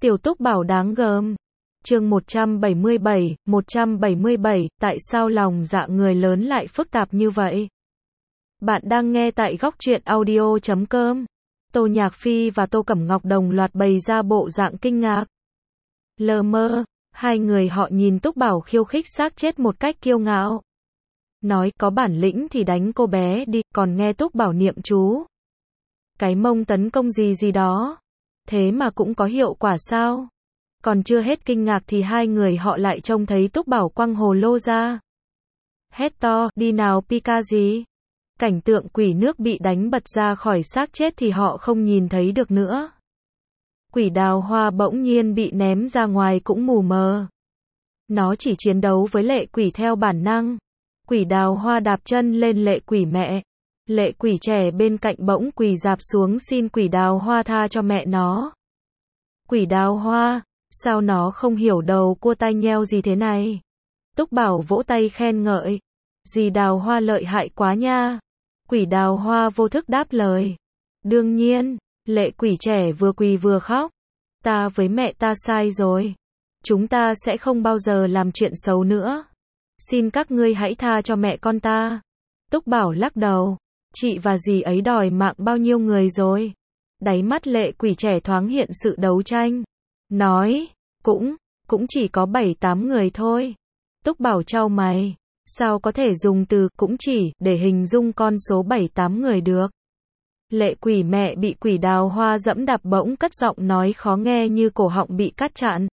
Tiểu Túc Bảo đáng gờm. Chương 177, tại sao lòng dạ người lớn lại phức tạp như vậy? Bạn đang nghe tại Góc Truyện Audio.com. Tô Nhạc Phi và Tô Cẩm Ngọc đồng loạt bày ra bộ dạng kinh ngạc. Lờ mơ, hai người họ nhìn Túc Bảo khiêu khích xác chết một cách kiêu ngạo. Nói có bản lĩnh thì đánh cô bé đi, còn nghe Túc Bảo niệm chú. Cái mông tấn công gì đó. Thế mà cũng có hiệu quả sao? Còn chưa hết kinh ngạc thì hai người họ lại trông thấy Túc Bảo quăng hồ lô ra. Hét to, đi nào Pika gì? Cảnh tượng quỷ nước bị đánh bật ra khỏi xác chết thì họ không nhìn thấy được nữa. Quỷ đào hoa bỗng nhiên bị ném ra ngoài cũng mù mờ. Nó chỉ chiến đấu với lệ quỷ theo bản năng. Quỷ đào hoa đạp chân lên lệ quỷ mẹ. Lệ quỷ trẻ bên cạnh bỗng quỳ rạp xuống xin quỷ đào hoa tha cho mẹ nó. Quỷ đào hoa, sao nó không hiểu đầu cua tai nheo gì thế này? Túc Bảo vỗ tay khen ngợi. Dì đào hoa lợi hại quá nha. Quỷ đào hoa vô thức đáp lời. Đương nhiên, lệ quỷ trẻ vừa quỳ vừa khóc. Ta với mẹ ta sai rồi. Chúng ta sẽ không bao giờ làm chuyện xấu nữa. Xin các ngươi hãy tha cho mẹ con ta. Túc Bảo lắc đầu. Chị và dì ấy đòi mạng bao nhiêu người rồi? Đáy mắt lệ quỷ trẻ thoáng hiện sự đấu tranh. Nói, cũng chỉ có 7-8 người thôi. Túc Bảo chau mày. Sao có thể dùng từ cũng chỉ để hình dung con số 7-8 người được? Lệ quỷ mẹ bị quỷ đào hoa dẫm đạp bỗng cất giọng nói khó nghe như cổ họng bị cắt chặn.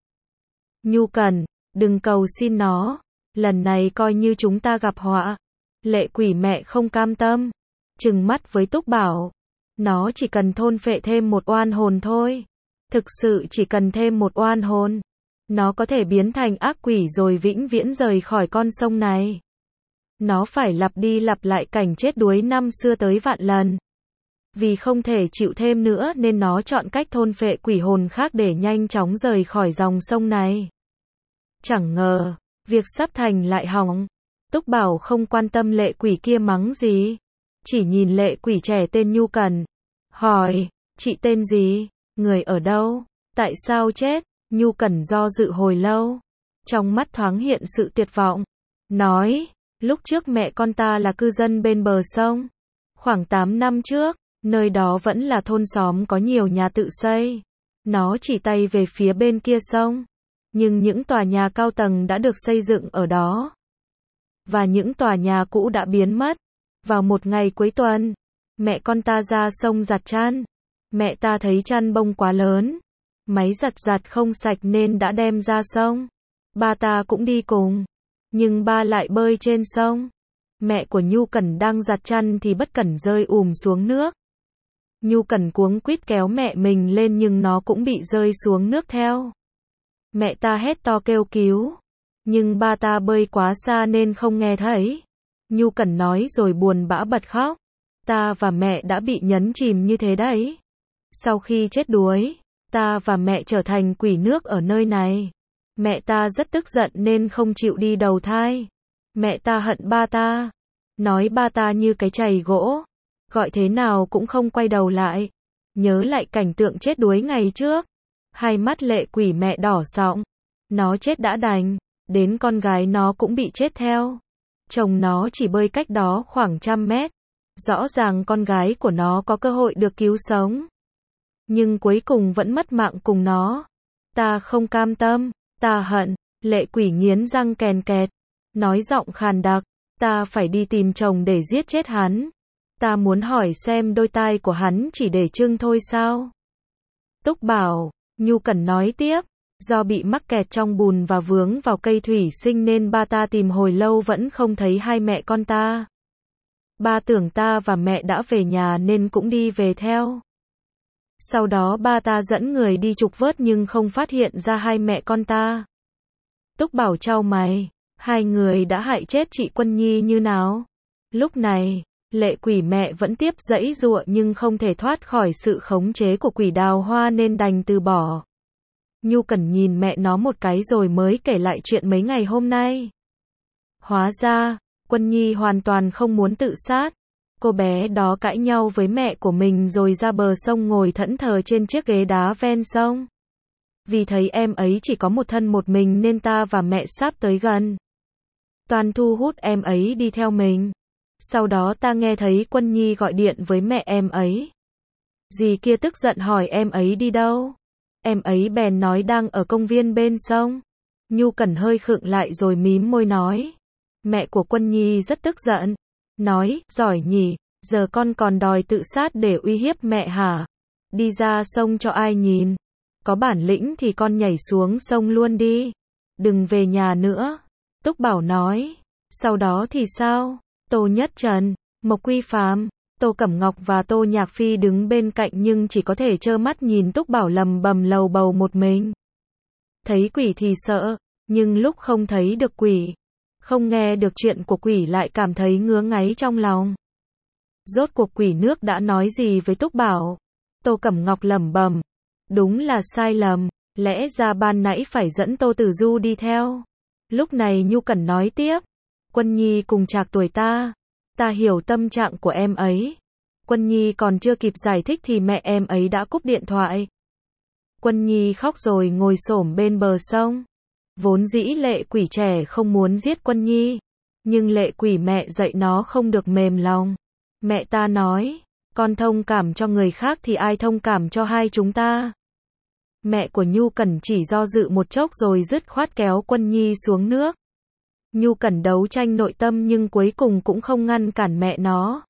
Nhu Cần, đừng cầu xin nó. Lần này coi như chúng ta gặp họa. Lệ quỷ mẹ không cam tâm. Trừng mắt với Túc Bảo. Nó chỉ cần thôn phệ thêm một oan hồn thôi. Thực sự chỉ cần thêm một oan hồn. Nó có thể biến thành ác quỷ rồi vĩnh viễn rời khỏi con sông này. Nó phải lặp đi lặp lại cảnh chết đuối năm xưa tới vạn lần. Vì không thể chịu thêm nữa nên nó chọn cách thôn phệ quỷ hồn khác để nhanh chóng rời khỏi dòng sông này. Chẳng ngờ, việc sắp thành lại hỏng. Túc Bảo không quan tâm lệ quỷ kia mắng gì. Chỉ nhìn lệ quỷ trẻ tên Nhu Cần. Hỏi, chị tên gì? Người ở đâu? Tại sao chết? Nhu Cần do dự hồi lâu. Trong mắt thoáng hiện sự tuyệt vọng. Nói, lúc trước mẹ con ta là cư dân bên bờ sông. Khoảng 8 năm trước, nơi đó vẫn là thôn xóm có nhiều nhà tự xây. Nó chỉ tay về phía bên kia sông. Nhưng những tòa nhà cao tầng đã được xây dựng ở đó. Và những tòa nhà cũ đã biến mất. Vào một ngày cuối tuần, mẹ con ta ra sông giặt chăn. Mẹ ta thấy chăn bông quá lớn. Máy giặt không sạch nên đã đem ra sông. Ba ta cũng đi cùng. Nhưng ba lại bơi trên sông. Mẹ của Nhu Cần đang giặt chăn thì bất cẩn rơi xuống nước. Nhu Cần cuống quýt kéo mẹ mình lên nhưng nó cũng bị rơi xuống nước theo. Mẹ ta hét to kêu cứu. Nhưng ba ta bơi quá xa nên không nghe thấy. Nhu Cần nói rồi buồn bã bật khóc. Ta và mẹ đã bị nhấn chìm như thế đấy. Sau khi chết đuối, ta và mẹ trở thành quỷ nước ở nơi này. Mẹ ta rất tức giận nên không chịu đi đầu thai. Mẹ ta hận ba ta. Nói ba ta như cái chày gỗ. Gọi thế nào cũng không quay đầu lại. Nhớ lại cảnh tượng chết đuối ngày trước. Hai mắt lệ quỷ mẹ đỏ sọng. Nó chết đã đành. Đến con gái nó cũng bị chết theo. Chồng nó chỉ bơi cách đó khoảng 100 mét. Rõ ràng con gái của nó có cơ hội được cứu sống. Nhưng cuối cùng vẫn mất mạng cùng nó. Ta không cam tâm. Ta hận. Lệ quỷ nghiến răng kèn kẹt. Nói giọng khàn đặc. Ta phải đi tìm chồng để giết chết hắn. Ta muốn hỏi xem đôi tai của hắn chỉ để trưng thôi sao? Túc Bảo. Nhu Cần nói tiếp. Do bị mắc kẹt trong bùn và vướng vào cây thủy sinh nên ba ta tìm hồi lâu vẫn không thấy hai mẹ con ta. Ba tưởng ta và mẹ đã về nhà nên cũng đi về theo. Sau đó ba ta dẫn người đi trục vớt nhưng không phát hiện ra hai mẹ con ta. Túc Bảo chau mày. Hai người đã hại chết chị Quân Nhi như nào? Lúc này, lệ quỷ mẹ vẫn tiếp giãy giụa nhưng không thể thoát khỏi sự khống chế của quỷ đào hoa nên đành từ bỏ. Nhu Cần nhìn mẹ nó một cái rồi mới kể lại chuyện mấy ngày hôm nay. Hóa ra, Quân Nhi hoàn toàn không muốn tự sát. Cô bé đó cãi nhau với mẹ của mình rồi ra bờ sông ngồi thẫn thờ trên chiếc ghế đá ven sông. Vì thấy em ấy chỉ có một thân một mình nên ta và mẹ sắp tới gần. Toàn thu hút em ấy đi theo mình. Sau đó ta nghe thấy Quân Nhi gọi điện với mẹ em ấy. Dì kia tức giận hỏi em ấy đi đâu. Em ấy bèn nói đang ở công viên bên sông. Nhu Cẩn hơi khựng lại rồi mím môi nói. Mẹ của Quân Nhi rất tức giận. Nói, giỏi nhỉ, giờ con còn đòi tự sát để uy hiếp mẹ hả? Đi ra sông cho ai nhìn. Có bản lĩnh thì con nhảy xuống sông luôn đi. Đừng về nhà nữa. Túc Bảo nói. Sau đó thì sao? Tô Nhất Trần, Mộc Quy Phàm, Tô Cẩm Ngọc và Tô Nhạc Phi đứng bên cạnh nhưng chỉ có thể trơ mắt nhìn Túc Bảo lầm bầm lầu bầu một mình. Thấy quỷ thì sợ, nhưng lúc không thấy được quỷ, không nghe được chuyện của quỷ lại cảm thấy ngứa ngáy trong lòng. Rốt cuộc quỷ nước đã nói gì với Túc Bảo? Tô Cẩm Ngọc lẩm bẩm, đúng là sai lầm, lẽ ra ban nãy phải dẫn Tô Tử Du đi theo. Lúc này Nhu Cẩn nói tiếp, Quân Nhi cùng trạc tuổi ta hiểu tâm trạng của em ấy. Quân Nhi còn chưa kịp giải thích thì mẹ em ấy đã cúp điện thoại. Quân Nhi khóc rồi ngồi xổm bên bờ sông. Vốn dĩ Lệ Quỷ trẻ không muốn giết Quân Nhi, nhưng Lệ Quỷ mẹ dạy nó không được mềm lòng. Mẹ ta nói, con thông cảm cho người khác thì ai thông cảm cho hai chúng ta. Mẹ của Nhu Cẩn chỉ do dự một chốc rồi dứt khoát kéo Quân Nhi xuống nước. Nhu Cẩn đấu tranh nội tâm nhưng cuối cùng cũng không ngăn cản mẹ nó.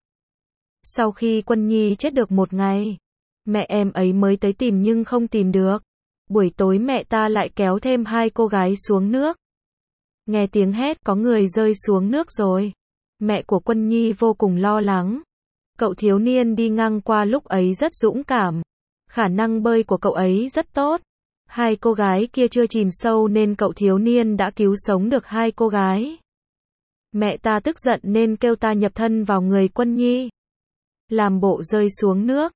Sau khi Quân Nhi chết được một ngày, mẹ em ấy mới tới tìm nhưng không tìm được. Buổi tối mẹ ta lại kéo thêm hai cô gái xuống nước. Nghe tiếng hét có người rơi xuống nước rồi. Mẹ của Quân Nhi vô cùng lo lắng. Cậu thiếu niên đi ngang qua lúc ấy rất dũng cảm. Khả năng bơi của cậu ấy rất tốt. Hai cô gái kia chưa chìm sâu nên cậu thiếu niên đã cứu sống được hai cô gái. Mẹ ta tức giận nên kêu ta nhập thân vào người Quân Nhi. Làm bộ rơi xuống nước.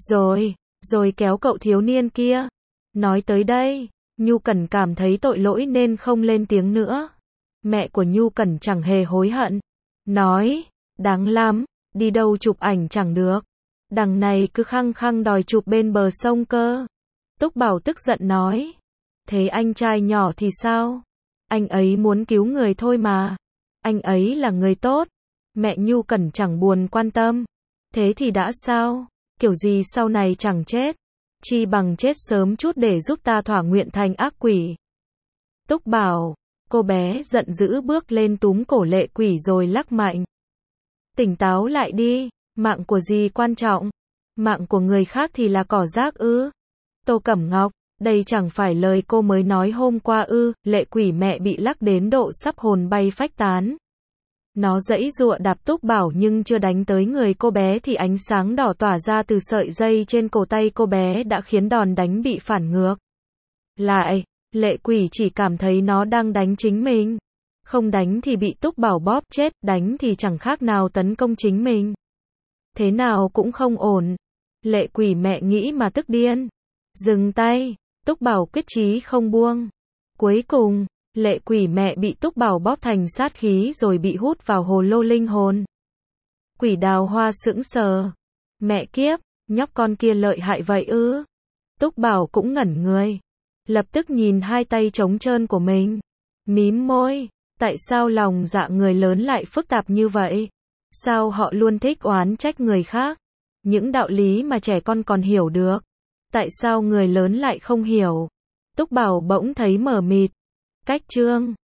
Rồi kéo cậu thiếu niên kia. Nói tới đây, Nhu Cẩn cảm thấy tội lỗi nên không lên tiếng nữa. Mẹ của Nhu Cẩn chẳng hề hối hận. Nói, đáng lắm, đi đâu chụp ảnh chẳng được. Đằng này cứ khăng khăng đòi chụp bên bờ sông cơ. Túc Bảo tức giận nói. Thế anh trai nhỏ thì sao? Anh ấy muốn cứu người thôi mà. Anh ấy là người tốt. Mẹ Nhu Cẩn chẳng buồn quan tâm. Thế thì đã sao? Kiểu gì sau này chẳng chết. Chi bằng chết sớm chút để giúp ta thỏa nguyện thành ác quỷ. Túc Bảo, cô bé giận dữ bước lên túm cổ Lệ Quỷ rồi lắc mạnh. Tỉnh táo lại đi, mạng của dì quan trọng. Mạng của người khác thì là cỏ rác ư? Tô Cẩm Ngọc, đây chẳng phải lời cô mới nói hôm qua ư? Lệ Quỷ mẹ bị lắc đến độ sắp hồn bay phách tán. Nó giãy giụa đạp Túc Bảo nhưng chưa đánh tới người cô bé thì ánh sáng đỏ tỏa ra từ sợi dây trên cổ tay cô bé đã khiến đòn đánh bị phản ngược. Lại, Lệ Quỷ chỉ cảm thấy nó đang đánh chính mình. Không đánh thì bị Túc Bảo bóp chết, đánh thì chẳng khác nào tấn công chính mình. Thế nào cũng không ổn. Lệ Quỷ mẹ nghĩ mà tức điên. Dừng tay, Túc Bảo quyết chí không buông. Cuối cùng, Lệ Quỷ mẹ bị Túc Bảo bóp thành sát khí rồi bị hút vào hồ lô linh hồn. Quỷ Đào Hoa sững sờ. Mẹ kiếp, nhóc con kia lợi hại vậy ư? Túc Bảo cũng ngẩn người. Lập tức nhìn hai tay trống trơn của mình. Mím môi. Tại sao lòng dạ người lớn lại phức tạp như vậy? Sao họ luôn thích oán trách người khác? Những đạo lý mà trẻ con còn hiểu được. Tại sao người lớn lại không hiểu? Túc Bảo bỗng thấy mờ mịt. Cách chương